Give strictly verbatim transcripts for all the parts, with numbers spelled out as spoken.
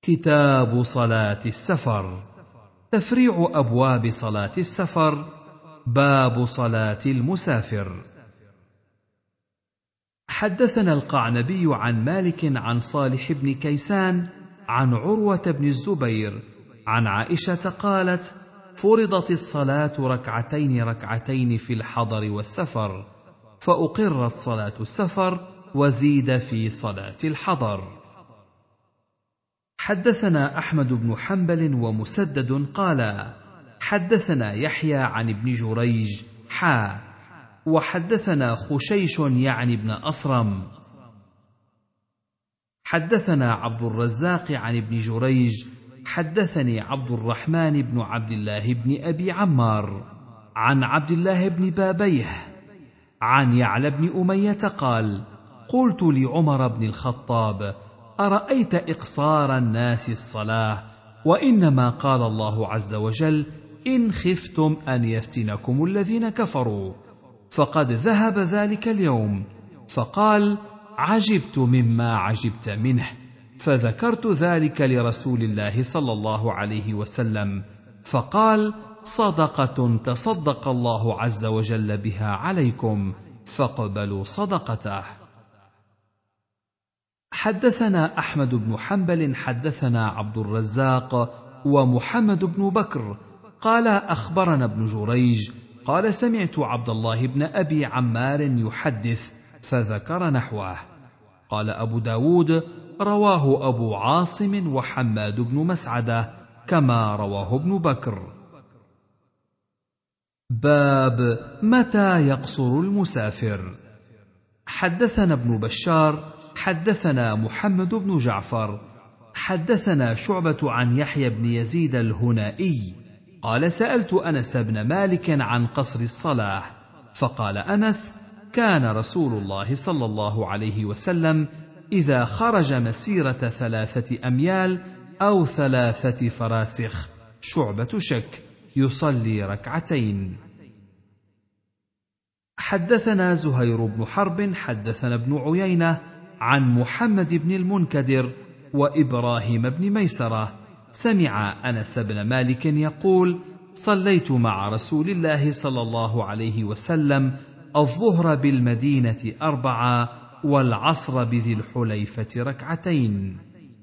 كتاب صلاة السفر. تفريع أبواب صلاة السفر. باب صلاة المسافر. حدثنا القعنبي عن مالك عن صالح بن كيسان عن عروة بن الزبير عن عائشة قالت: فرضت الصلاة ركعتين ركعتين في الحضر والسفر، فأقرت صلاة السفر وزيد في صلاة الحضر. حدثنا أحمد بن حنبل ومسدد قالا: حدثنا يحيى عن ابن جريج حا وحدثنا خشيش يعني ابن أصرم. حدثنا عبد الرزاق عن ابن جريج حدثني عبد الرحمن بن عبد الله بن أبي عمار عن عبد الله بن بابيه عن يعلى بن أمية قال: قلت لعمر بن الخطاب: أرأيت إقصار الناس الصلاة، وإنما قال الله عز وجل: إن خفتم أن يفتنكم الذين كفروا، فقد ذهب ذلك اليوم. فقال: عجبت مما عجبت منه، فذكرت ذلك لرسول الله صلى الله عليه وسلم، فقال: صدقة تصدق الله عز وجل بها عليكم، فاقبلوا صدقته. حدثنا أحمد بن حنبل حدثنا عبد الرزاق ومحمد بن بكر قال: أخبرنا ابن جريج قال: سمعت عبد الله بن أبي عمار يحدث، فذكر نحوه. قال أبو داود: رواه أبو عاصم وحماد بن مسعدة كما رواه ابن بكر. باب متى يقصر المسافر. حدثنا ابن بشار حدثنا محمد بن جعفر حدثنا شعبة عن يحيى بن يزيد الهنائي قال: سألت أنس بن مالك عن قصر الصلاة، فقال أنس: كان رسول الله صلى الله عليه وسلم إذا خرج مسيرة ثلاثة أميال أو ثلاثة فراسخ شعبة شك يصلي ركعتين. حدثنا زهير بن حرب حدثنا ابن عيينة عن محمد بن المنكدر وإبراهيم بن ميسرة سمع أنس بن مالك يقول: صليت مع رسول الله صلى الله عليه وسلم الظهر بالمدينة أربعة والعصر بذي الحليفة ركعتين.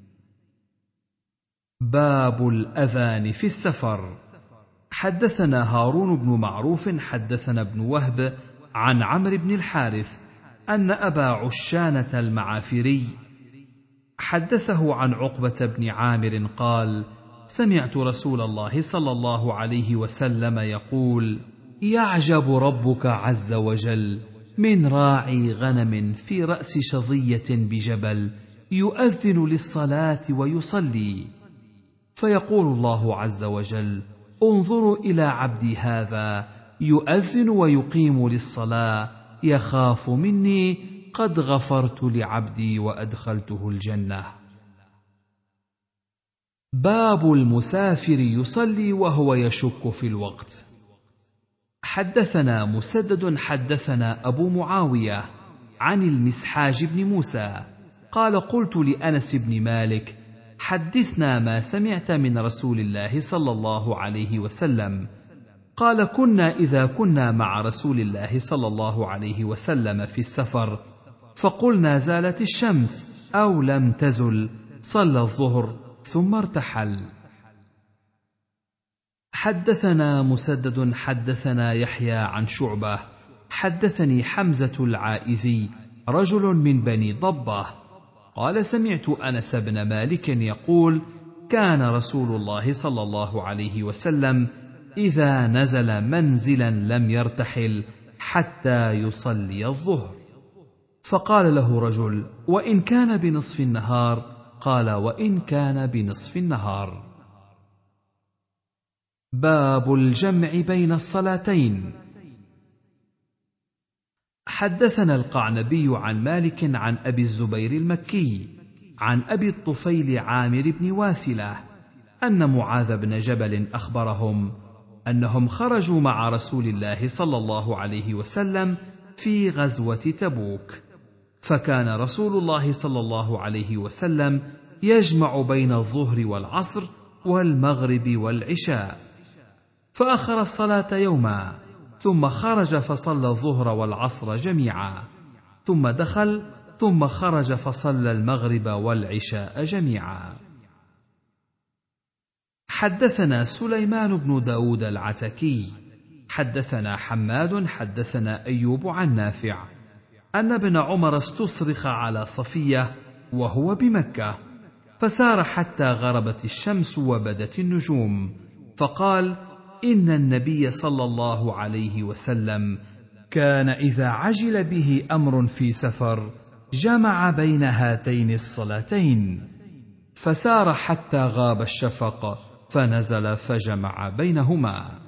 باب الأذان في السفر. حدثنا هارون بن معروف حدثنا ابن وهب عن عمرو بن الحارث أن أبا عشانة المعافري حدثه عن عقبة بن عامر قال: سمعت رسول الله صلى الله عليه وسلم يقول: يعجب ربك عز وجل من راعي غنم في رأس شظية بجبل يؤذن للصلاة ويصلي، فيقول الله عز وجل: انظروا إلى عبدي هذا يؤذن ويقيم للصلاة، يخاف مني قد غفرت لعبدي وأدخلته الجنة. باب المسافر يصلي وهو يشك في الوقت. حدثنا مسدد حدثنا أبو معاوية عن المسحاج بن موسى قال: قلت لأنس بن مالك: حدثنا ما سمعت من رسول الله صلى الله عليه وسلم. قال: كنا إذا كنا مع رسول الله صلى الله عليه وسلم في السفر فقلنا زالت الشمس أو لم تزل، صلى الظهر ثم ارتحل. حدثنا مسدد حدثنا يحيى عن شعبة حدثني حمزة العائذي رجل من بني ضبة قال: سمعت أنس بن مالك يقول: كان رسول الله صلى الله عليه وسلم إذا نزل منزلا لم يرتحل حتى يصلي الظهر. فقال له رجل: وإن كان بنصف النهار؟ قال: وإن كان بنصف النهار. باب الجمع بين الصلاتين. حدثنا القعنبي عن مالك عن أبي الزبير المكي عن أبي الطفيل عامر بن واثلة أن معاذ بن جبل أخبرهم أنهم خرجوا مع رسول الله صلى الله عليه وسلم في غزوة تبوك، فكان رسول الله صلى الله عليه وسلم يجمع بين الظهر والعصر والمغرب والعشاء، فأخر الصلاة يوما، ثم خرج فصلى الظهر والعصر جميعا، ثم دخل ثم خرج فصلى المغرب والعشاء جميعا. حدثنا سليمان بن داود العتكي حدثنا حماد حدثنا أيوب عن نافع أن ابن عمر استصرخ على صفية وهو بمكة، فسار حتى غربت الشمس وبدت النجوم، فقال: إن النبي صلى الله عليه وسلم كان إذا عجل به أمر في سفر جمع بين هاتين الصلاتين، فسار حتى غاب الشفق فنزل فجمع بينهما.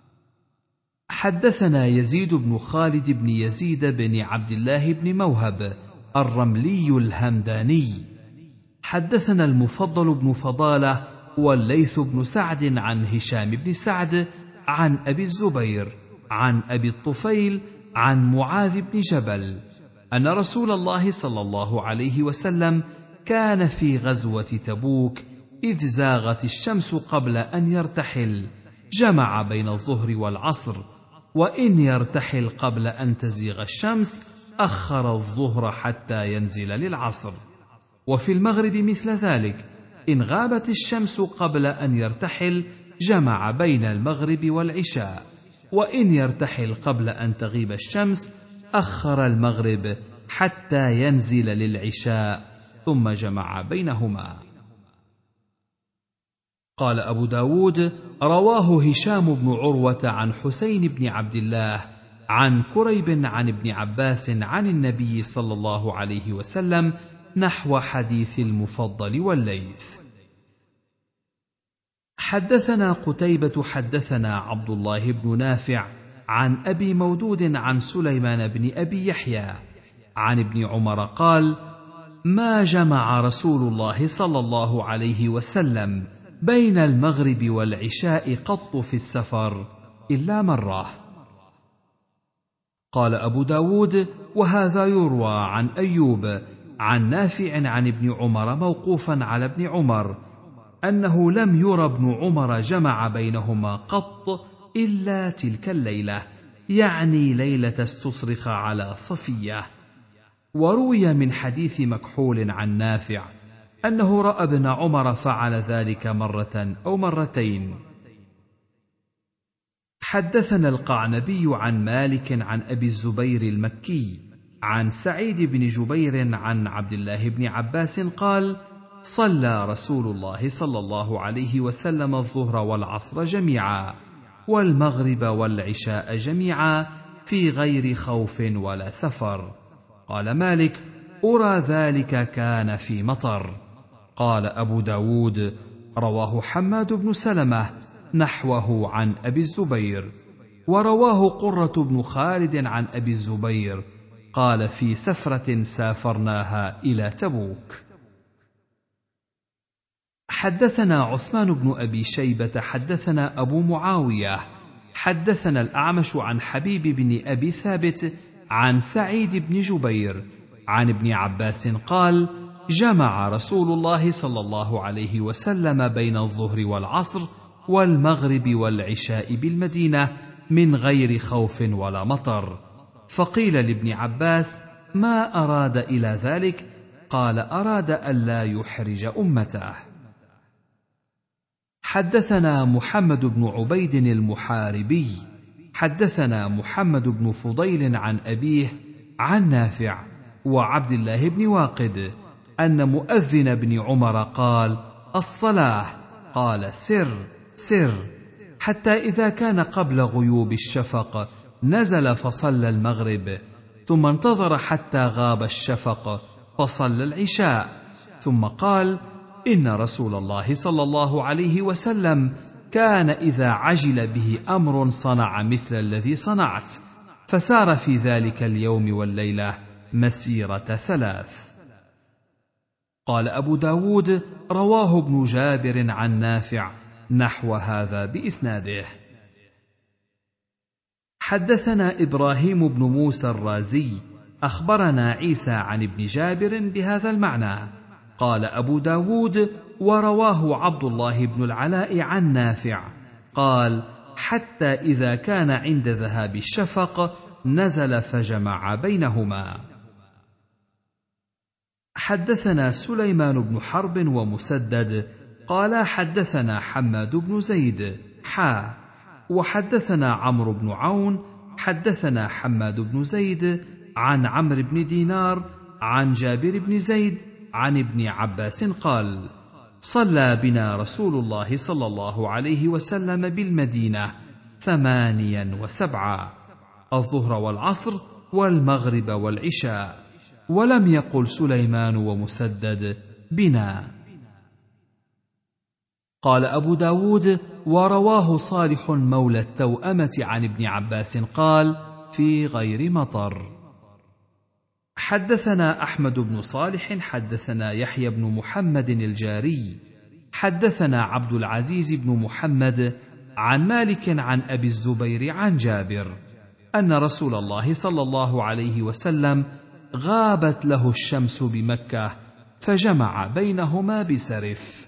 حدثنا يزيد بن خالد بن يزيد بن عبد الله بن موهب الرملي الهمداني حدثنا المفضل بن فضالة والليث بن سعد عن هشام بن سعد عن أبي الزبير عن أبي الطفيل عن معاذ بن جبل أن رسول الله صلى الله عليه وسلم كان في غزوة تبوك إذ زاغت الشمس قبل أن يرتحل جمع بين الظهر والعصر، وإن يرتحل قبل أن تزيغ الشمس أخر الظهر حتى ينزل للعصر. وفي المغرب مثل ذلك، إن غابت الشمس قبل أن يرتحل جمع بين المغرب والعشاء، وإن يرتحل قبل أن تغيب الشمس أخر المغرب حتى ينزل للعشاء ثم جمع بينهما. قال أبو داود: رواه هشام بن عروة عن حسين بن عبد الله عن كريب عن ابن عباس عن النبي صلى الله عليه وسلم نحو حديث المفضل والليث. حدثنا قتيبة حدثنا عبد الله بن نافع عن أبي مودود عن سليمان بن أبي يحيى عن ابن عمر قال: ما جمع رسول الله صلى الله عليه وسلم بين المغرب والعشاء قط في السفر إلا مرة. قال أبو داود: وهذا يروى عن أيوب عن نافع عن ابن عمر موقوفا على ابن عمر أنه لم ير ابن عمر جمع بينهما قط إلا تلك الليلة، يعني ليلة استصرخ على صفية. وروي من حديث مكحول عن نافع أنه رأى ابن عمر فعل ذلك مرة أو مرتين. حدثنا القعنبي عن مالك عن أبي الزبير المكي عن سعيد بن جبير عن عبد الله بن عباس قال: صلى رسول الله صلى الله عليه وسلم الظهر والعصر جميعا والمغرب والعشاء جميعا في غير خوف ولا سفر. قال مالك: أرى ذلك كان في مطر. قال أبو داود: رواه حماد بن سلمة نحوه عن أبي الزبير، ورواه قرة بن خالد عن أبي الزبير قال: في سفرة سافرناها إلى تبوك. حدثنا عثمان بن أبي شيبة حدثنا أبو معاوية حدثنا الأعمش عن حبيب بن أبي ثابت عن سعيد بن جبير عن ابن عباس قال: جمع رسول الله صلى الله عليه وسلم بين الظهر والعصر والمغرب والعشاء بالمدينة من غير خوف ولا مطر. فقيل لابن عباس: ما أراد إلى ذلك؟ قال: أراد ألا يحرج أمته. حدثنا محمد بن عبيد المحاربي حدثنا محمد بن فضيل عن أبيه عن نافع وعبد الله بن واقد أن مؤذن بن عمر قال: الصلاة. قال: سر سر، حتى إذا كان قبل غيوب الشفق نزل فصلى المغرب، ثم انتظر حتى غاب الشفق فصلى العشاء، ثم قال: إن رسول الله صلى الله عليه وسلم كان إذا عجل به أمر صنع مثل الذي صنعت، فسار في ذلك اليوم والليلة مسيرة ثلاث. قال أبو داود: رواه ابن جابر عن نافع نحو هذا بإسناده. حدثنا إبراهيم بن موسى الرازي أخبرنا عيسى عن ابن جابر بهذا المعنى قال أبو داود: ورواه عبد الله بن العلاء عن نافع قال: حتى إذا كان عند ذهاب الشفق نزل فجمع بينهما. حدثنا سليمان بن حرب ومسدد قال حدثنا حماد بن زيد حا وحدثنا عمرو بن عون حدثنا حماد بن زيد عن عمرو بن دينار عن جابر بن زيد عن ابن عباس قال: صلى بنا رسول الله صلى الله عليه وسلم بالمدينة ثمانيا وسبعا، الظهر والعصر والمغرب والعشاء، ولم يقل سليمان ومسدد بنا. قال أبو داود: ورواه صالح مولى التوأمة عن ابن عباس قال: في غير مطر. حدثنا أحمد بن صالح حدثنا يحيى بن محمد الجاري حدثنا عبد العزيز بن محمد عن مالك عن أبي الزبير عن جابر أن رسول الله صلى الله عليه وسلم غابت له الشمس بمكة فجمع بينهما بسرف.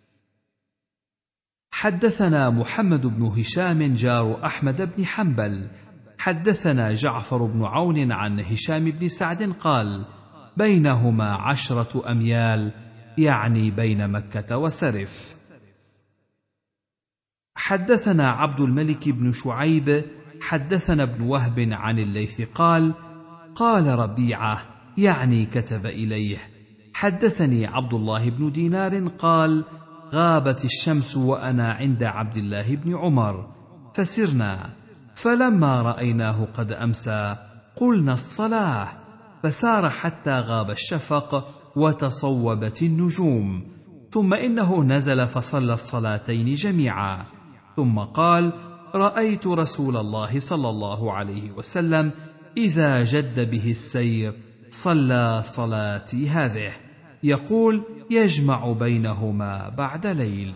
حدثنا محمد بن هشام جار أحمد بن حنبل حدثنا جعفر بن عون عن هشام بن سعد قال: بينهما عشرة أميال، يعني بين مكة وسرف. حدثنا عبد الملك بن شعيب حدثنا ابن وهب عن الليث قال: قال ربيعة، يعني كتب إليه: حدثني عبد الله بن دينار قال: غابت الشمس وأنا عند عبد الله بن عمر فسرنا، فلما رأيناه قد أمسى قلنا الصلاة، فسار حتى غاب الشفق وتصوبت النجوم، ثم إنه نزل فصلى الصلاتين جميعا، ثم قال: رأيت رسول الله صلى الله عليه وسلم إذا جد به السير صلى صلاتي هذه، يقول: يجمع بينهما بعد ليل.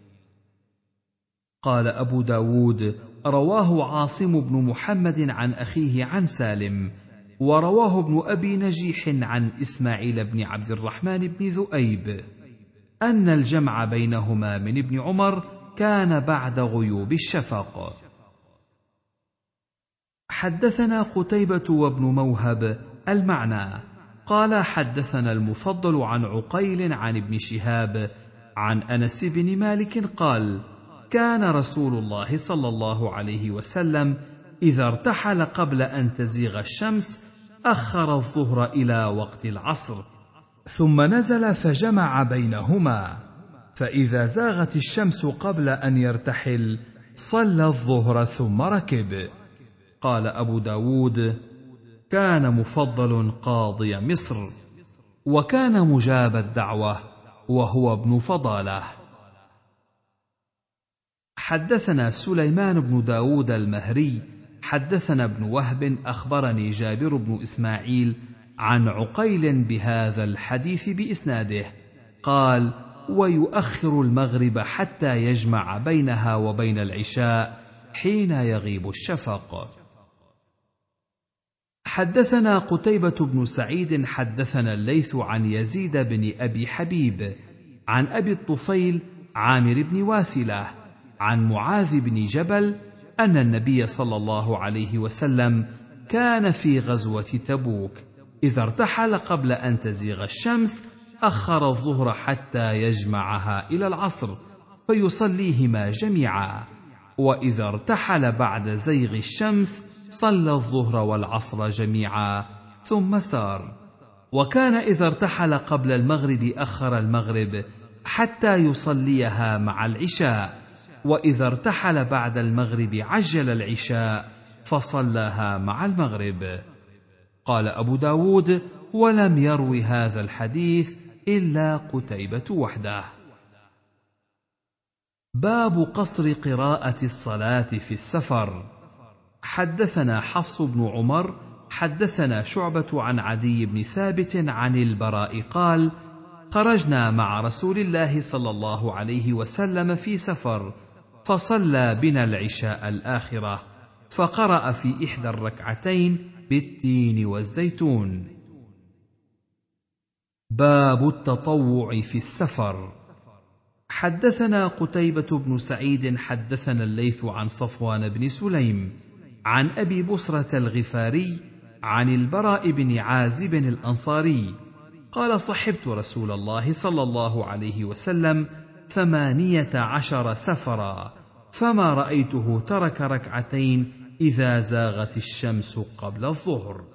قال أبو داود: رواه عاصم بن محمد عن أخيه عن سالم، ورواه ابن أبي نجيح عن إسماعيل بن عبد الرحمن بن ذؤيب أن الجمع بينهما من ابن عمر كان بعد غيوب الشفق. حدثنا قتيبة وابن موهب المعنى قال: حدثنا المفضل عن عقيل عن ابن شهاب عن أنس بن مالك قال: كان رسول الله صلى الله عليه وسلم إذا ارتحل قبل أن تزيغ الشمس أخر الظهر إلى وقت العصر، ثم نزل فجمع بينهما، فإذا زاغت الشمس قبل أن يرتحل صلى الظهر ثم ركب. قال أبو داود: كان مفضل قاضي مصر، وكان مجاب الدعوة، وهو ابن فضالة. حدثنا سليمان بن داود المهري حدثنا ابن وهب أخبرني جابر بن إسماعيل عن عقيل بهذا الحديث بإسناده قال: ويؤخر المغرب حتى يجمع بينها وبين العشاء حين يغيب الشفق. حدثنا قتيبة بن سعيد حدثنا الليث عن يزيد بن أبي حبيب عن أبي الطفيل عامر بن واثلة عن معاذ بن جبل أن النبي صلى الله عليه وسلم كان في غزوة تبوك إذا ارتحل قبل أن تزيغ الشمس أخر الظهر حتى يجمعها إلى العصر فيصليهما جميعا، وإذا ارتحل بعد زيغ الشمس صلى الظهر والعصر جميعا ثم سار. وكان إذا ارتحل قبل المغرب أخر المغرب حتى يصليها مع العشاء، وإذا ارتحل بعد المغرب عجل العشاء فصلىها مع المغرب. قال أبو داود: ولم يروي هذا الحديث إلا قتيبة وحده. باب قصر قراءة الصلاة في السفر. حدثنا حفص بن عمر حدثنا شعبة عن عدي بن ثابت عن البراء قال: خرجنا مع رسول الله صلى الله عليه وسلم في سفر، فصلى بنا العشاء الآخرة، فقرأ في إحدى الركعتين بالتين والزيتون. باب التطوع في السفر. حدثنا قتيبة بن سعيد حدثنا الليث عن صفوان بن سليم عن أبي بصرة الغفاري عن البراء بن عازب الأنصاري قال: صحبت رسول الله صلى الله عليه وسلم ثمانية عشر سفرا، فما رأيته ترك ركعتين إذا زاغت الشمس قبل الظهر.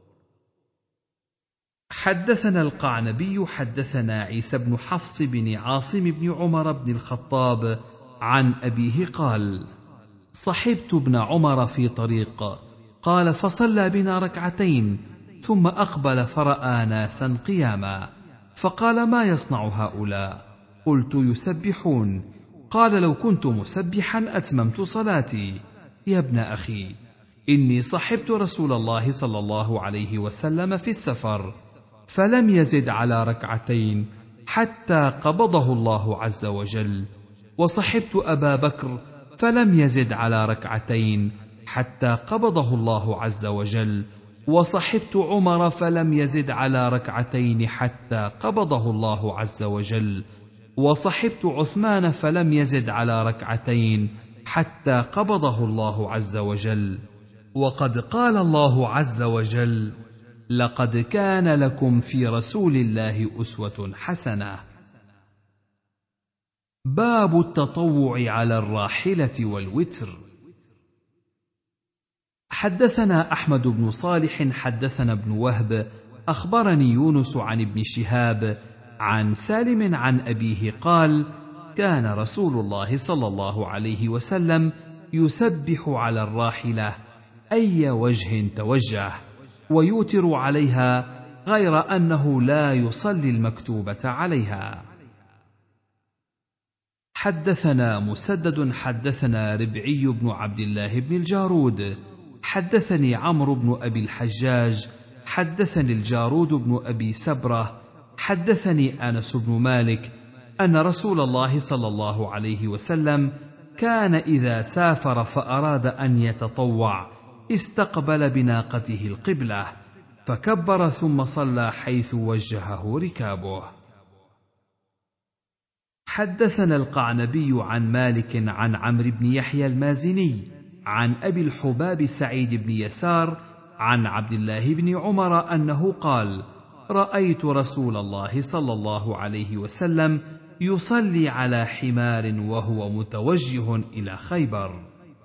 حدثنا القعنبي حدثنا عيسى بن حفص بن عاصم بن عمر بن الخطاب عن أبيه قال: صحبت ابن عمر في طريق، قال: فصلى بنا ركعتين ثم أقبل فرأى ناسا قياما، فقال: ما يصنع هؤلاء؟ قلت: يسبحون. قال: لو كنت مسبحا أتممت صلاتي. يا ابن أخي، إني صحبت رسول الله صلى الله عليه وسلم في السفر فلم يزد على ركعتين حتى قبضه الله عز وجل، وصحبت أبا بكر فلم يزد على ركعتين حتى قبضه الله عز وجل، وصحبت عمر فلم يزد على ركعتين حتى قبضه الله عز وجل، وصحبت عثمان فلم يزد على ركعتين حتى قبضه الله عز وجل. وقد قال الله عز وجل: لقد كان لكم في رسول الله أسوة حسنة. باب التطوع على الراحلة والوتر. حدثنا أحمد بن صالح حدثنا ابن وهب أخبرني يونس عن ابن شهاب عن سالم عن أبيه قال: كان رسول الله صلى الله عليه وسلم يسبح على الراحلة أي وجه توجه، ويوتر عليها، غير أنه لا يصلي المكتوبة عليها. حدثنا مسدد حدثنا ربعي بن عبد الله بن الجارود حدثني عمرو بن أبي الحجاج حدثني الجارود بن أبي سبرة حدثني أنس بن مالك أن رسول الله صلى الله عليه وسلم كان إذا سافر فأراد أن يتطوع استقبل بناقته القبلة، فكبر ثم صلى حيث وجهه ركابه. حدثنا القعنبي عن مالك عن عمرو بن يحيى المازني عن أبي الحباب سعيد بن يسار عن عبد الله بن عمر أنه قال: رأيت رسول الله صلى الله عليه وسلم يصلي على حمار وهو متوجه إلى خيبر.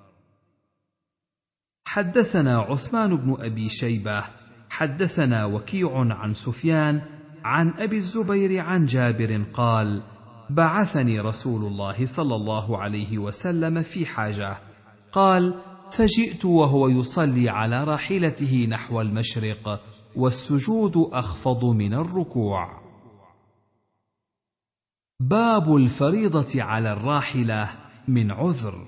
حدثنا عثمان بن أبي شيبة حدثنا وكيع عن سفيان عن أبي الزبير عن جابر قال: بعثني رسول الله صلى الله عليه وسلم في حاجة، قال: فجئت وهو يصلي على راحلته نحو المشرق والسجود أخفض من الركوع. باب الفريضة على الراحلة من عذر.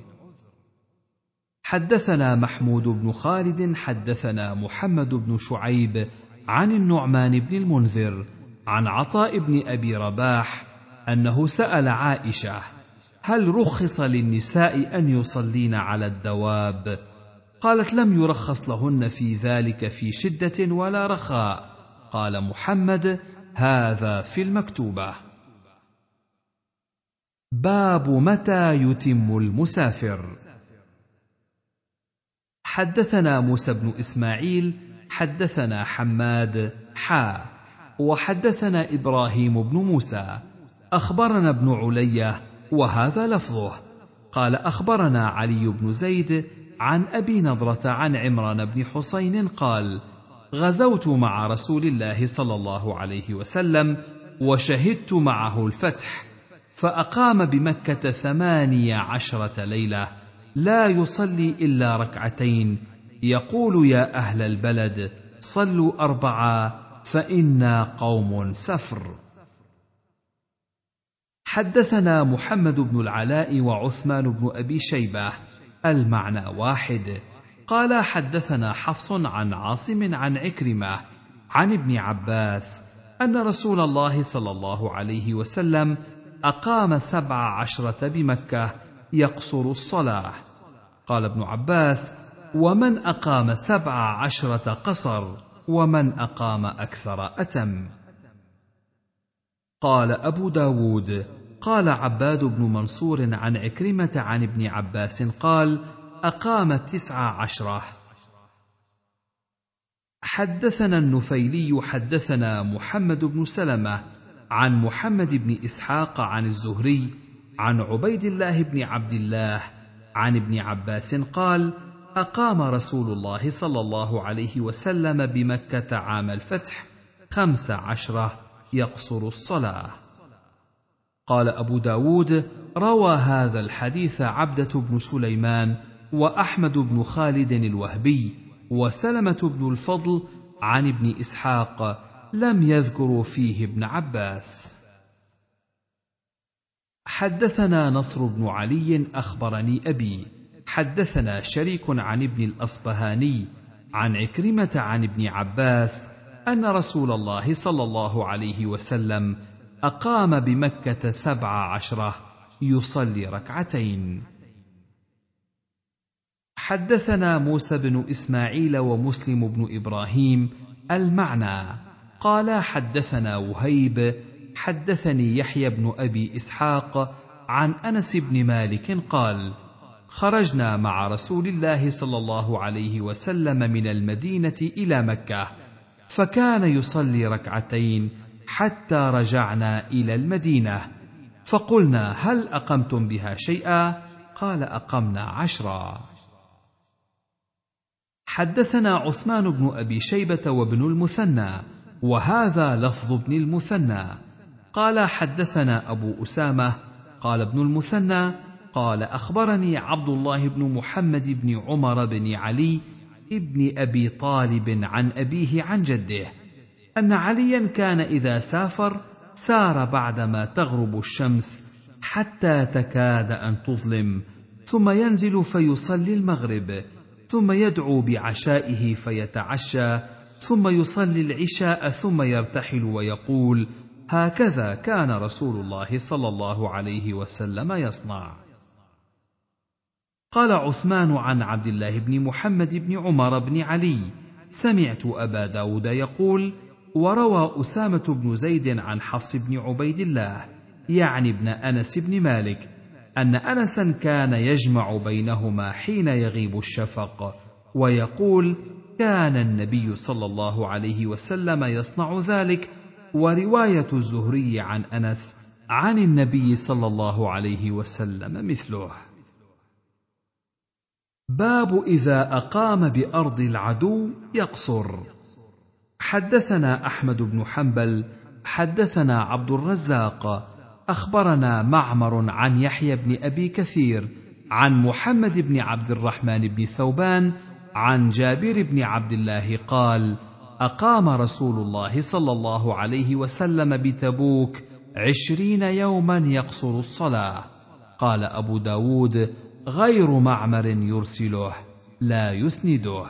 حدثنا محمود بن خالد حدثنا محمد بن شعيب عن النعمان بن المنذر عن عطاء بن أبي رباح أنه سأل عائشة: هل رخص للنساء أن يصلين على الدواب؟ قالت: لم يرخص لهن في ذلك في شدة ولا رخاء. قال محمد: هذا في المكتوبة. باب متى يتم المسافر. حدثنا موسى بن إسماعيل حدثنا حماد حا وحدثنا إبراهيم بن موسى أخبرنا ابن علية وهذا لفظه قال: أخبرنا علي بن زيد عن أبي نضرة عن عمران بن حسين قال: غزوت مع رسول الله صلى الله عليه وسلم وشهدت معه الفتح، فأقام بمكة ثماني عشرة ليلة لا يصلي إلا ركعتين، يقول: يا أهل البلد صلوا أربعا فإنا قوم سفر. حدثنا محمد بن العلاء وعثمان بن أبي شيبة المعنى واحد. قال: حدثنا حفص عن عاصم عن عكرمة عن ابن عباس أن رسول الله صلى الله عليه وسلم أقام سبع عشرة بمكة يقصر الصلاة. قال ابن عباس: ومن أقام سبع عشرة قصر، ومن أقام أكثر أتم. قال أبو داود: قال عباد بن منصور عن عكرمة عن ابن عباس قال: أقام تسع عشرة. حدثنا النفيلي حدثنا محمد بن سلمة عن محمد بن إسحاق عن الزهري عن عبيد الله بن عبد الله عن ابن عباس قال: أقام رسول الله صلى الله عليه وسلم بمكة عام الفتح خمس عشرة يقصر الصلاة. قال أبو داود: روى هذا الحديث عبدة بن سليمان وأحمد بن خالد الوهبي وسلمة بن الفضل عن ابن إسحاق، لم يذكروا فيه ابن عباس. حدثنا نصر بن علي أخبرني أبي حدثنا شريك عن ابن الأصبهاني عن عكرمة عن ابن عباس أن رسول الله صلى الله عليه وسلم أقام بمكة سبع عشرة يصلي ركعتين. حدثنا موسى بن إسماعيل ومسلم بن إبراهيم المعنى قال: حدثنا وهيب حدثني يحيى بن أبي إسحاق عن أنس بن مالك قال: خرجنا مع رسول الله صلى الله عليه وسلم من المدينة إلى مكة، فكان يصلي ركعتين حتى رجعنا إلى المدينة، فقلنا: هل أقمتم بها شيئا؟ قال: أقمنا عشرا. حدثنا عثمان بن أبي شيبة وابن المثنى، وهذا لفظ ابن المثنى، قال: حدثنا أبو أسامة قال ابن المثنى قال: أخبرني عبد الله بن محمد بن عمر بن علي ابن أبي طالب عن أبيه عن جده أن عليا كان إذا سافر سار بعدما تغرب الشمس حتى تكاد أن تظلم، ثم ينزل فيصلي المغرب، ثم يدعو بعشائه فيتعشى، ثم يصلي العشاء، ثم يرتحل ويقول: هكذا كان رسول الله صلى الله عليه وسلم يصنع. قال عثمان عن عبد الله بن محمد بن عمر بن علي: سمعت أبا داود يقول: وروى أسامة بن زيد عن حفص بن عبيد الله يعني ابن أنس بن مالك أن أنسا كان يجمع بينهما حين يغيب الشفق، ويقول: كان النبي صلى الله عليه وسلم يصنع ذلك. ورواية الزهري عن أنس عن النبي صلى الله عليه وسلم مثله. باب إذا أقام بأرض العدو يقصر. حدثنا أحمد بن حنبل حدثنا عبد الرزاق أخبرنا معمر عن يحيى بن أبي كثير عن محمد بن عبد الرحمن بن ثوبان عن جابر بن عبد الله قال: أقام رسول الله صلى الله عليه وسلم بتبوك عشرين يوما يقصر الصلاة. قال أبو داود: غير معمر يرسله لا يسنده.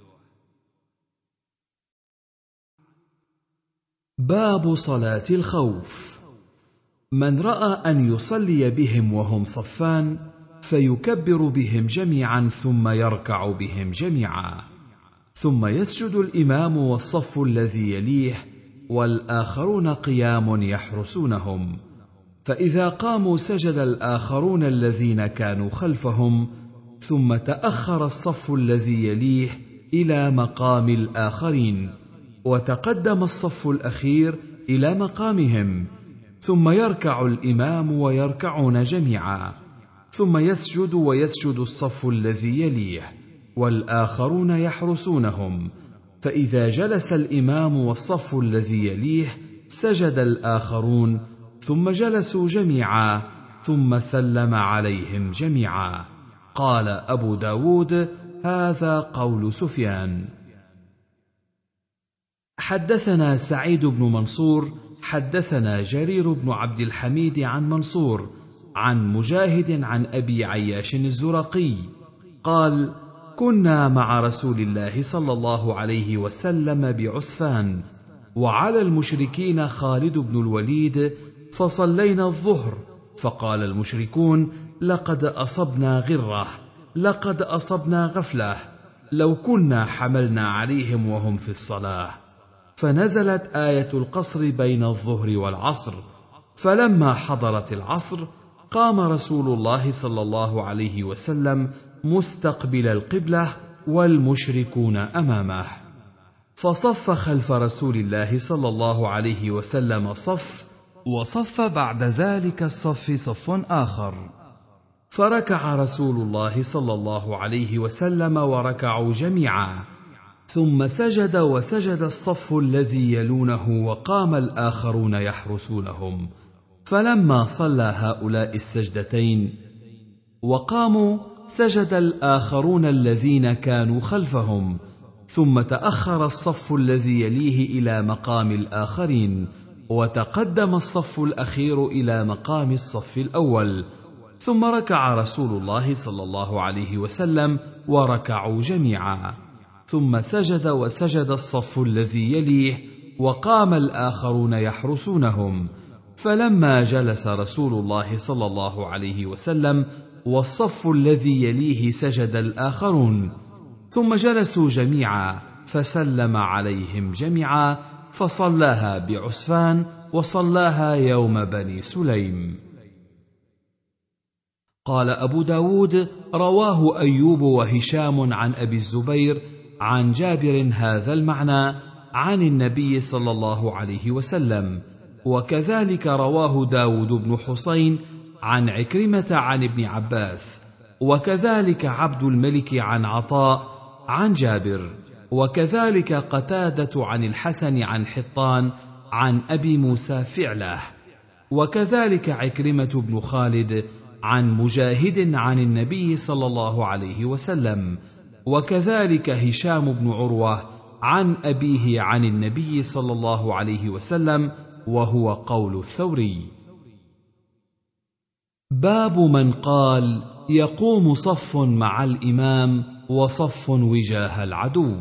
باب صلاة الخوف. من رأى أن يصلي بهم وهم صفان فيكبر بهم جميعا ثم يركع بهم جميعا، ثم يسجد الإمام والصف الذي يليه والآخرون قيام يحرسونهم، فإذا قاموا سجد الآخرون الذين كانوا خلفهم، ثم تأخر الصف الذي يليه إلى مقام الآخرين، وتقدم الصف الأخير إلى مقامهم، ثم يركع الإمام ويركعون جميعا، ثم يسجد ويسجد الصف الذي يليه والآخرون يحرسونهم، فإذا جلس الإمام والصف الذي يليه سجد الآخرون، ثم جلسوا جميعا، ثم سلم عليهم جميعا. قال أبو داود: هذا قول سفيان. حدثنا سعيد بن منصور حدثنا جرير بن عبد الحميد عن منصور عن مجاهد عن أبي عياش الزرقي قال: كنا مع رسول الله صلى الله عليه وسلم بعسفان، وعلى المشركين خالد بن الوليد، فصلينا الظهر، فقال المشركون: لقد أصبنا غرة، لقد أصبنا غفلة، لو كنا حملنا عليهم وهم في الصلاة. فنزلت آية القصر بين الظهر والعصر، فلما حضرت العصر قام رسول الله صلى الله عليه وسلم مستقبل القبلة والمشركون أمامه، فصف خلف رسول الله صلى الله عليه وسلم صف، وصف بعد ذلك الصف صف آخر، فركع رسول الله صلى الله عليه وسلم وركعوا جميعا، ثم سجد وسجد الصف الذي يلونه وقام الآخرون يحرسونهم. فلما صلى هؤلاء السجدتين وقاموا سجد الآخرون الذين كانوا خلفهم، ثم تأخر الصف الذي يليه إلى مقام الآخرين، وتقدم الصف الأخير إلى مقام الصف الأول، ثم ركع رسول الله صلى الله عليه وسلم وركعوا جميعا، ثم سجد وسجد الصف الذي يليه وقام الآخرون يحرسونهم. فلما جلس رسول الله صلى الله عليه وسلم والصف الذي يليه سجد الآخرون، ثم جلسوا جميعا فسلم عليهم جميعا، فصلاها بعسفان وصلاها يوم بني سليم. قال أبو داود: رواه أيوب وهشام عن أبي الزبير عن جابر هذا المعنى عن النبي صلى الله عليه وسلم، وكذلك رواه داود بن حسين عن عكرمة عن ابن عباس، وكذلك عبد الملك عن عطاء عن جابر، وكذلك قتادة عن الحسن عن حطان عن أبي موسى فعله، وكذلك عكرمة بن خالد عن مجاهد عن النبي صلى الله عليه وسلم، وكذلك هشام بن عروة عن أبيه عن النبي صلى الله عليه وسلم، وهو قول الثوري. باب من قال: يقوم صف مع الإمام وصف وجاه العدو،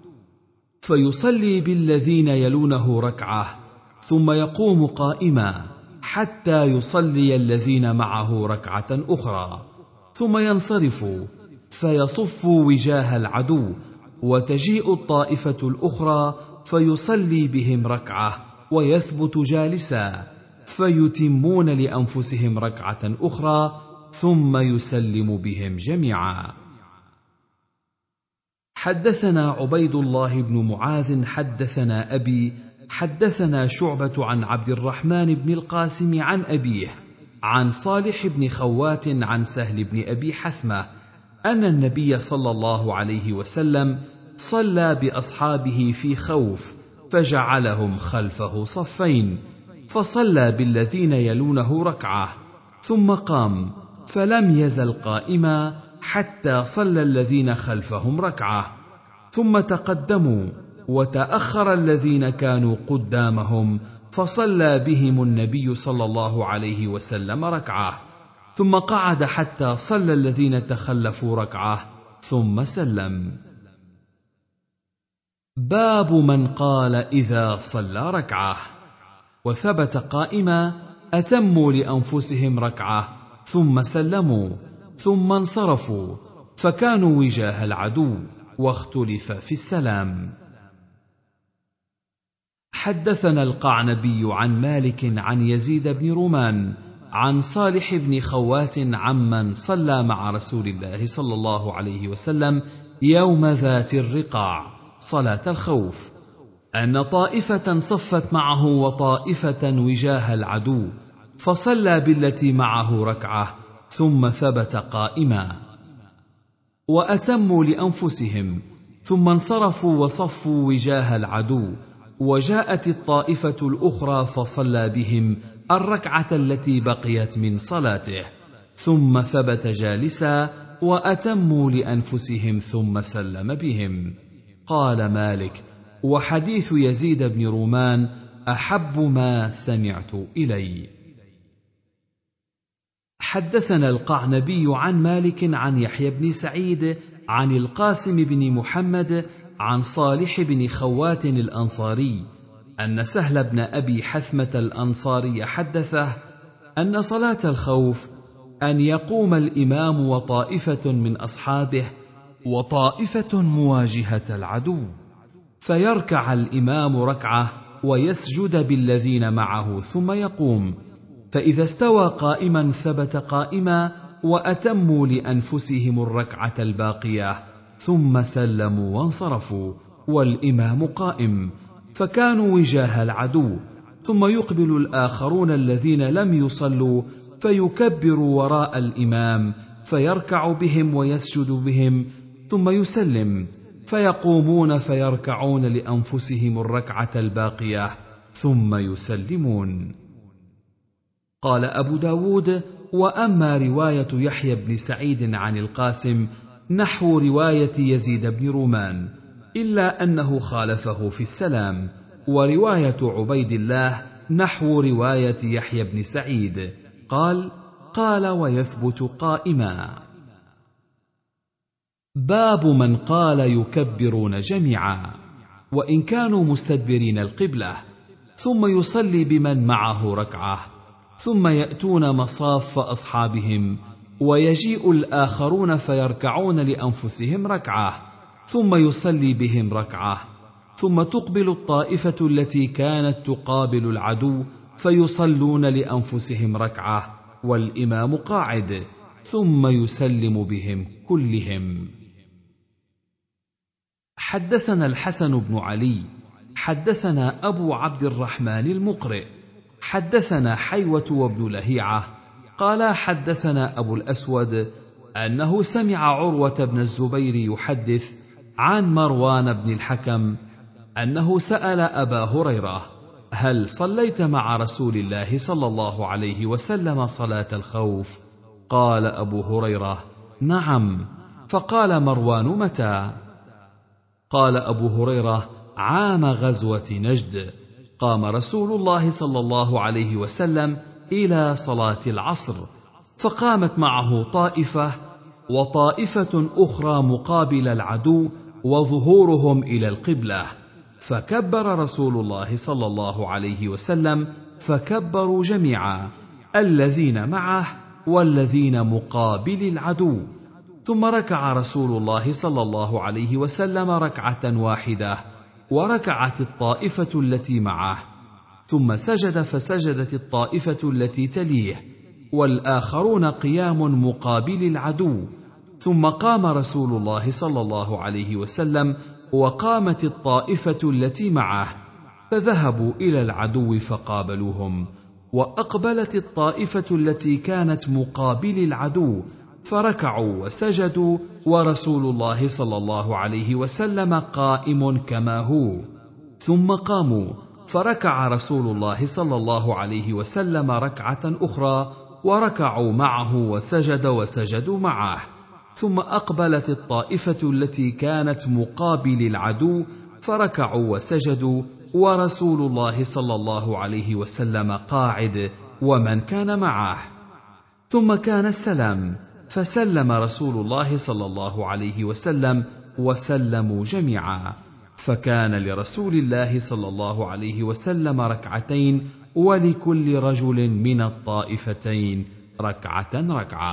فيصلي بالذين يلونه ركعة، ثم يقوم قائما حتى يصلي الذين معه ركعة أخرى، ثم ينصرف فيصف وجاه العدو، وتجيء الطائفة الأخرى فيصلي بهم ركعة ويثبت جالسا، فيتمون لأنفسهم ركعة أخرى ثم يسلم بهم جميعا. حدثنا عبيد الله بن معاذ حدثنا أبي حدثنا شعبة عن عبد الرحمن بن القاسم عن أبيه عن صالح بن خوات عن سهل بن أبي حثمة أن النبي صلى الله عليه وسلم صلى بأصحابه في خوف، فجعلهم خلفه صفين، فصلى بالذين يلونه ركعة، ثم قام فلم يزل قائما حتى صلى الذين خلفهم ركعة، ثم تقدموا وتأخر الذين كانوا قدامهم، فصلى بهم النبي صلى الله عليه وسلم ركعة، ثم قعد حتى صلى الذين تخلفوا ركعة ثم سلم. باب من قال إذا صلى ركعة وثبت قائما أتموا لأنفسهم ركعة ثم سلموا، ثم انصرفوا، فكانوا وجاه العدو، واختلف في السلام. حدثنا القعنبي عن مالك عن يزيد بن رومان عن صالح بن خوات عمن صلى مع رسول الله صلى الله عليه وسلم يوم ذات الرقاع صلاة الخوف، أن طائفة صفت معه وطائفة وجاه العدو، فصلى بالتي معه ركعة ثم ثبت قائما، وأتموا لأنفسهم، ثم انصرفوا وصفوا وجاه العدو، وجاءت الطائفة الأخرى فصلى بهم الركعة التي بقيت من صلاته، ثم ثبت جالسا وأتموا لأنفسهم ثم سلم بهم. قال مالك: وحديث يزيد بن رومان أحب ما سمعت إلي. حدثنا القعنبي عن مالك عن يحيى بن سعيد عن القاسم بن محمد عن صالح بن خوات الأنصاري أن سهل بن أبي حثمة الأنصاري حدثه أن صلاة الخوف أن يقوم الإمام وطائفة من أصحابه وطائفة مواجهة العدو، فيركع الإمام ركعة ويسجد بالذين معه ثم يقوم، فإذا استوى قائما ثبت قائما، وأتموا لأنفسهم الركعة الباقية، ثم سلموا وانصرفوا والإمام قائم، فكانوا وجاه العدو. ثم يقبل الآخرون الذين لم يصلوا فيكبروا وراء الإمام، فيركع بهم ويسجد بهم، ثم يسلم، فيقومون فيركعون لأنفسهم الركعة الباقية، ثم يسلمون. قال أبو داود: وأما رواية يحيى بن سعيد عن القاسم نحو رواية يزيد بن رومان، إلا أنه خالفه في السلام، ورواية عبيد الله نحو رواية يحيى بن سعيد، قال: قال ويثبت قائما. باب من قال يكبرون جميعا وإن كانوا مستدبرين القبلة، ثم يصلي بمن معه ركعة، ثم يأتون مصاف أصحابهم، ويجيء الآخرون فيركعون لأنفسهم ركعة، ثم يصلي بهم ركعة، ثم تقبل الطائفة التي كانت تقابل العدو فيصلون لأنفسهم ركعة والإمام قاعد، ثم يسلم بهم كلهم. حدثنا الحسن بن علي حدثنا أبو عبد الرحمن المقرئ حدثنا حيوة وابن لهيعة قال حدثنا أبو الأسود أنه سمع عروة بن الزبير يحدث عن مروان بن الحكم أنه سأل أبا هريرة: هل صليت مع رسول الله صلى الله عليه وسلم صلاة الخوف؟ قال أبو هريرة: نعم. فقال مروان: متى؟ قال أبو هريرة: عام غزوة نجد، قام رسول الله صلى الله عليه وسلم إلى صلاة العصر، فقامت معه طائفة وطائفة أخرى مقابل العدو وظهورهم إلى القبلة، فكبر رسول الله صلى الله عليه وسلم فكبروا جميعا، الذين معه والذين مقابل العدو، ثم ركع رسول الله صلى الله عليه وسلم ركعة واحدة، وركعت الطائفة التي معه، ثم سجد فسجدت الطائفة التي تليه، والآخرون قيام مقابل العدو، ثم قام رسول الله صلى الله عليه وسلم وقامت الطائفة التي معه، فذهبوا إلى العدو فقابلوهم، وأقبلت الطائفة التي كانت مقابل العدو فركعوا وسجدوا، ورسول الله صلى الله عليه وسلم قائم كما هو، ثم قاموا فركع رسول الله صلى الله عليه وسلم ركعة أخرى وركعوا معه وسجد وسجدوا معه، ثم أقبلت الطائفة التي كانت مقابل العدو فركعوا وسجدوا، ورسول الله صلى الله عليه وسلم قاعد ومن كان معه، ثم كان السلام، فسلم رسول الله صلى الله عليه وسلم وسلموا جميعا، فكان لرسول الله صلى الله عليه وسلم ركعتين، ولكل رجل من الطائفتين ركعة ركعة.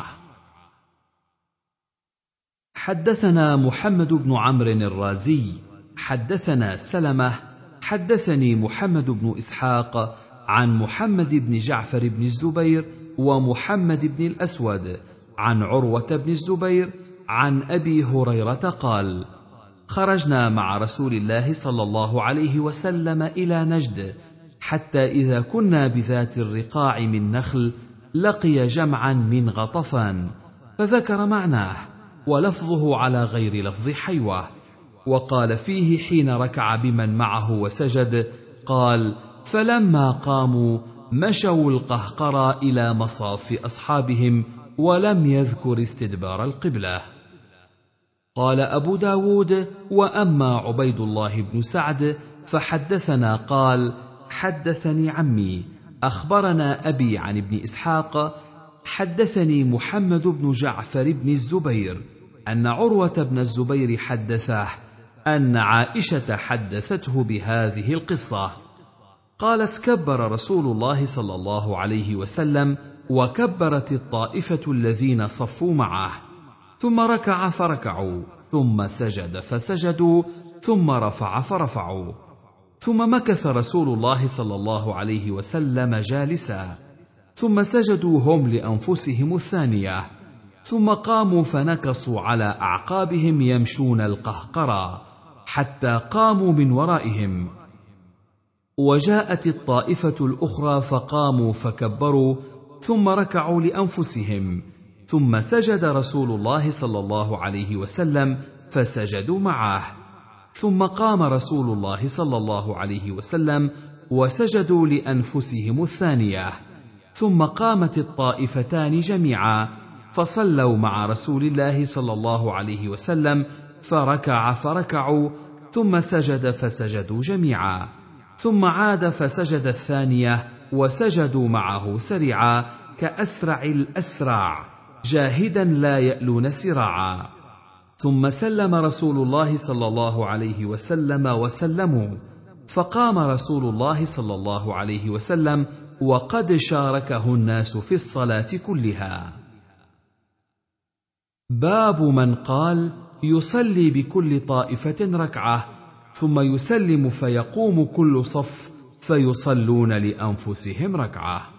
حدثنا محمد بن عمرو الرازي حدثنا سلمة حدثني محمد بن إسحاق عن محمد بن جعفر بن الزبير ومحمد بن الأسود عن عروة بن الزبير عن أبي هريرة قال: خرجنا مع رسول الله صلى الله عليه وسلم إلى نجد، حتى إذا كنا بذات الرقاع من نخل لقي جمعا من غطفان، فذكر معناه ولفظه على غير لفظ حيوة، وقال فيه حين ركع بمن معه وسجد، قال: فلما قاموا مشوا القهقرى إلى مصاف أصحابهم، ولم يذكر استدبار القبلة. قال أبو داود: وأما عبيد الله بن سعد فحدثنا قال: حدثني عمي أخبرنا أبي عن ابن إسحاق حدثني محمد بن جعفر بن الزبير أن عروة بن الزبير حدثه أن عائشة حدثته بهذه القصة، قالت: كبر رسول الله صلى الله عليه وسلم وكبرت الطائفة الذين صفوا معه، ثم ركع فركعوا، ثم سجد فسجدوا، ثم رفع فرفعوا، ثم مكث رسول الله صلى الله عليه وسلم جالسا، ثم سجدوا هم لأنفسهم الثانية، ثم قاموا فنكصوا على أعقابهم يمشون القهقرى حتى قاموا من ورائهم. وجاءت الطائفة الأخرى فقاموا فكبروا ثم ركعوا لأنفسهم، ثم سجد رسول الله صلى الله عليه وسلم فسجدوا معه، ثم قام رسول الله صلى الله عليه وسلم وسجدوا لأنفسهم الثانية، ثم قامت الطائفتان جميعا فصلوا مع رسول الله صلى الله عليه وسلم فركع فركعوا، ثم سجد فسجدوا جميعا، ثم عاد فسجد الثانية وسجدوا معه سريعا كأسرع الأسرع جاهدا لا يألون سراعا. ثم سلم رسول الله صلى الله عليه وسلم وسلموا، فقام رسول الله صلى الله عليه وسلم وقد شاركه الناس في الصلاة كلها. باب من قال يصلي بكل طائفة ركعة ثم يسلم فيقوم كل صف فيصلون لأنفسهم ركعة.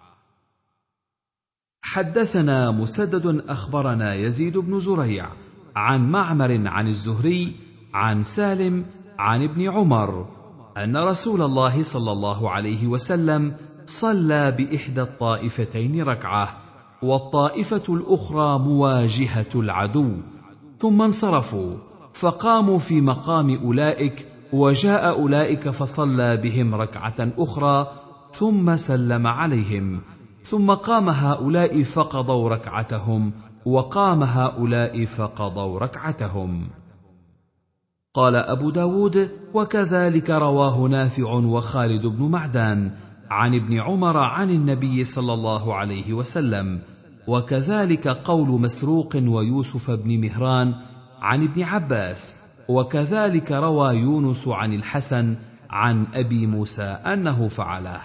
حدثنا مسدد أخبرنا يزيد بن زريع عن معمر عن الزهري عن سالم عن ابن عمر أن رسول الله صلى الله عليه وسلم صلى بإحدى الطائفتين ركعة والطائفة الأخرى مواجهة العدو، ثم انصرفوا فقاموا في مقام أولئك، وجاء أولئك فصلى بهم ركعة أخرى ثم سلم عليهم، ثم قام هؤلاء فقضوا ركعتهم وقام هؤلاء فقضوا ركعتهم. قال أبو داود: وكذلك رواه نافع وخالد بن معدان عن ابن عمر عن النبي صلى الله عليه وسلم، وكذلك قول مسروق ويوسف بن مهران عن ابن عباس، وكذلك روى يونس عن الحسن عن أبي موسى أنه فعله.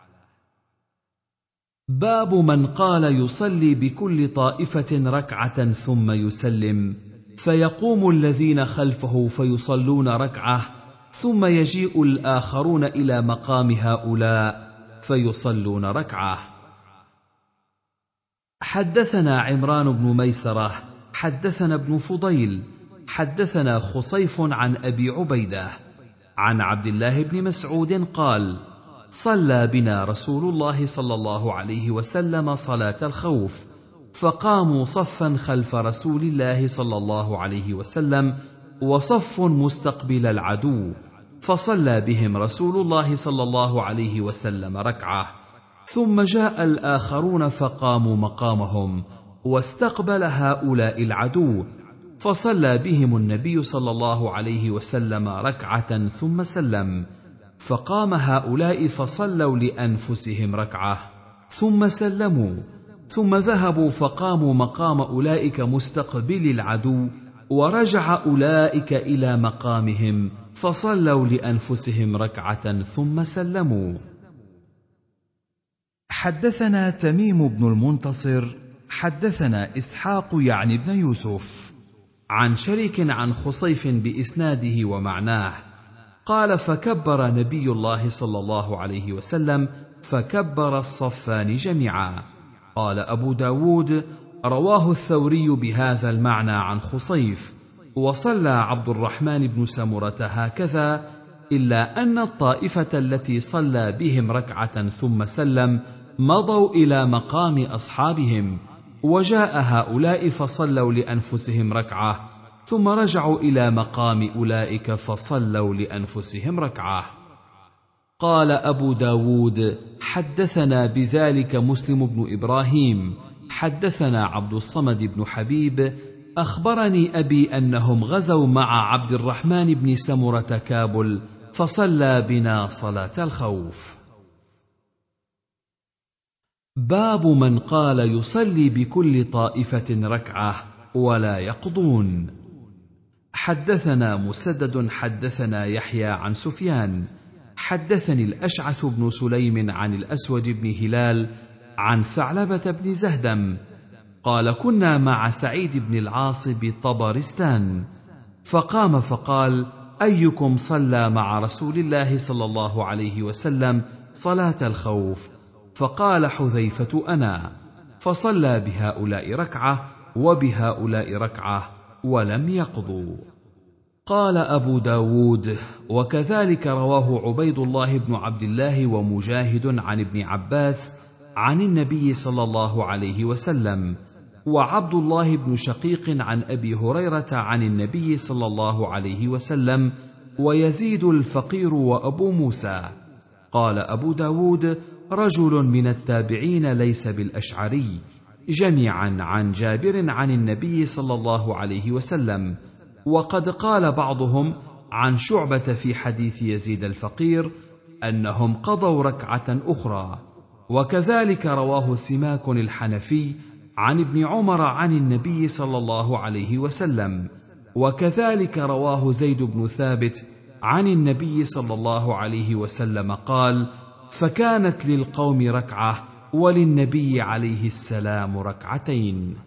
باب من قال يصلي بكل طائفة ركعة ثم يسلم، فيقوم الذين خلفه فيصلون ركعة ثم يجيء الآخرون إلى مقام هؤلاء فيصلون ركعة. حدثنا عمران بن ميسرة حدثنا ابن فضيل حدثنا خصيف عن أبي عبيدة عن عبد الله بن مسعود قال: صلى بنا رسول الله صلى الله عليه وسلم صلاة الخوف، فقاموا صفا خلف رسول الله صلى الله عليه وسلم وصف مستقبل العدو، فصلى بهم رسول الله صلى الله عليه وسلم ركعة، ثم جاء الآخرون فقاموا مقامهم واستقبل هؤلاء العدو، فصلى بهم النبي صلى الله عليه وسلم ركعة ثم سلم، فقام هؤلاء فصلوا لأنفسهم ركعة ثم سلموا، ثم ذهبوا فقاموا مقام أولئك مستقبل العدو، ورجع أولئك إلى مقامهم فصلوا لأنفسهم ركعة ثم سلموا. حدثنا تميم بن المنتصر حدثنا إسحاق يعني بن يوسف عن شريك عن خصيف بإسناده ومعناه قال: فكبر نبي الله صلى الله عليه وسلم فكبر الصفان جميعا. قال أبو داود: رواه الثوري بهذا المعنى عن خصيف، وصلى عبد الرحمن بن سمرة هكذا، إلا أن الطائفة التي صلى بهم ركعة ثم سلم مضوا إلى مقام أصحابهم، وجاء هؤلاء فصلوا لأنفسهم ركعة ثم رجعوا إلى مقام أولئك فصلوا لأنفسهم ركعة. قال أبو داود: حدثنا بذلك مسلم بن إبراهيم حدثنا عبد الصمد بن حبيب أخبرني أبي أنهم غزوا مع عبد الرحمن بن سمرة كابل فصلى بنا صلاة الخوف. باب من قال يصلي بكل طائفة ركعة ولا يقضون. حدثنا مسدد حدثنا يحيى عن سفيان حدثني الأشعث بن سليم عن الأسود بن هلال عن ثعلبة بن زهدم قال: كنا مع سعيد بن العاص بطبرستان، فقام فقال: أيكم صلى مع رسول الله صلى الله عليه وسلم صلاة الخوف؟ فقال حذيفة: أنا. فصلى بهؤلاء ركعة وبهؤلاء ركعة ولم يقضوا. قال أبو داود: وكذلك رواه عبيد الله بن عبد الله ومجاهد عن ابن عباس عن النبي صلى الله عليه وسلم، وعبد الله بن شقيق عن أبي هريرة عن النبي صلى الله عليه وسلم، ويزيد الفقير وأبو موسى. قال أبو داود: رجل من التابعين ليس بالأشعري، جميعا عن جابر عن النبي صلى الله عليه وسلم. وقد قال بعضهم عن شعبة في حديث يزيد الفقير أنهم قضوا ركعة أخرى. وكذلك رواه سماك الحنفي عن ابن عمر عن النبي صلى الله عليه وسلم. وكذلك رواه زيد بن ثابت عن النبي صلى الله عليه وسلم قال: فكانت للقوم ركعة وللنبي عليه السلام ركعتين.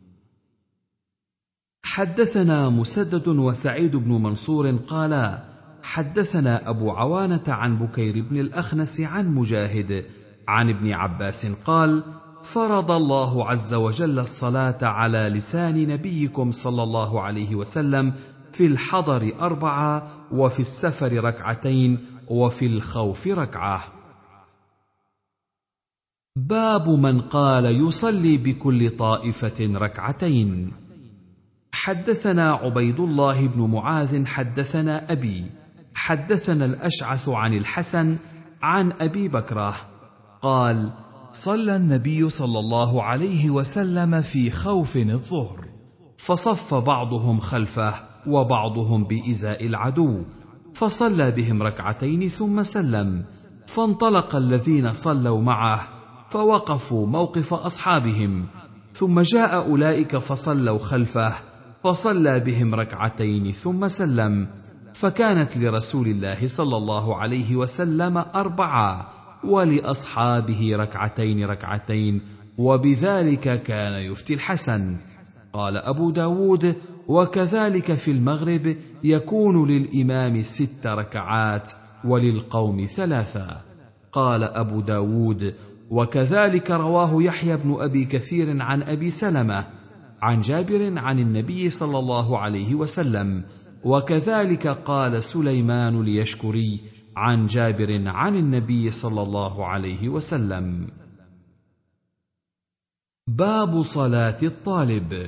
حدثنا مسدد وسعيد بن منصور قالا: حدثنا أبو عوانة عن بكير بن الأخنس عن مجاهد عن ابن عباس قال: فرض الله عز وجل الصلاة على لسان نبيكم صلى الله عليه وسلم في الحضر أربعة، وفي السفر ركعتين، وفي الخوف ركعة. باب من قال يصلي بكل طائفة ركعتين. حدثنا عبيد الله بن معاذ حدثنا أبي حدثنا الأشعث عن الحسن عن أبي بكرة قال: صلى النبي صلى الله عليه وسلم في خوف الظهر، فصف بعضهم خلفه وبعضهم بإزاء العدو، فصلى بهم ركعتين ثم سلم، فانطلق الذين صلوا معه فوقفوا موقف أصحابهم، ثم جاء أولئك فصلوا خلفه فصلى بهم ركعتين ثم سلم، فكانت لرسول الله صلى الله عليه وسلم أربعة، ولأصحابه ركعتين ركعتين، وبذلك كان يفتي الحسن. قال أبو داود: وكذلك في المغرب يكون للإمام ست ركعات وللقوم ثلاثة. قال أبو داود: وكذلك رواه يحيى بن أبي كثير عن أبي سلمة عن جابر عن النبي صلى الله عليه وسلم، وكذلك قال سليمان اليشكري عن جابر عن النبي صلى الله عليه وسلم. باب صلاة الطالب.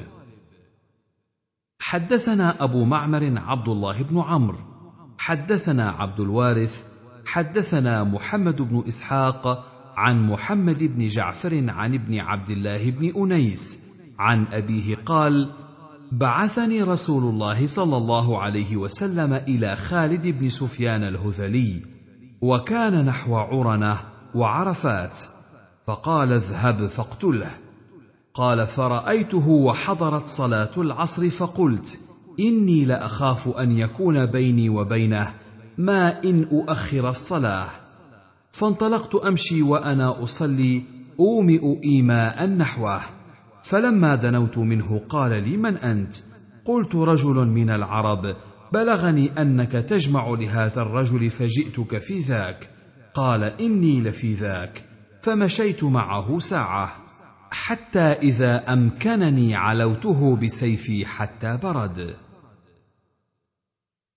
حدثنا أبو معمر عبد الله بن عمرو حدثنا عبد الوارث حدثنا محمد بن إسحاق عن محمد بن جعفر عن ابن عبد الله بن أنيس عن أبيه قال: بعثني رسول الله صلى الله عليه وسلم إلى خالد بن سفيان الهذلي، وكان نحو عرنة وعرفات، فقال: اذهب فاقتله. قال: فرأيته وحضرت صلاة العصر، فقلت: إني لأخاف أن يكون بيني وبينه ما إن أؤخر الصلاة، فانطلقت أمشي وأنا أصلي أومئ إيماء نحوه، فلما دنوت منه قال لي: من أنت؟ قلت: رجل من العرب، بلغني أنك تجمع لهذا الرجل فجئتك في ذاك. قال: إني لفي ذاك. فمشيت معه ساعة، حتى إذا أمكنني علوته بسيفي حتى برد.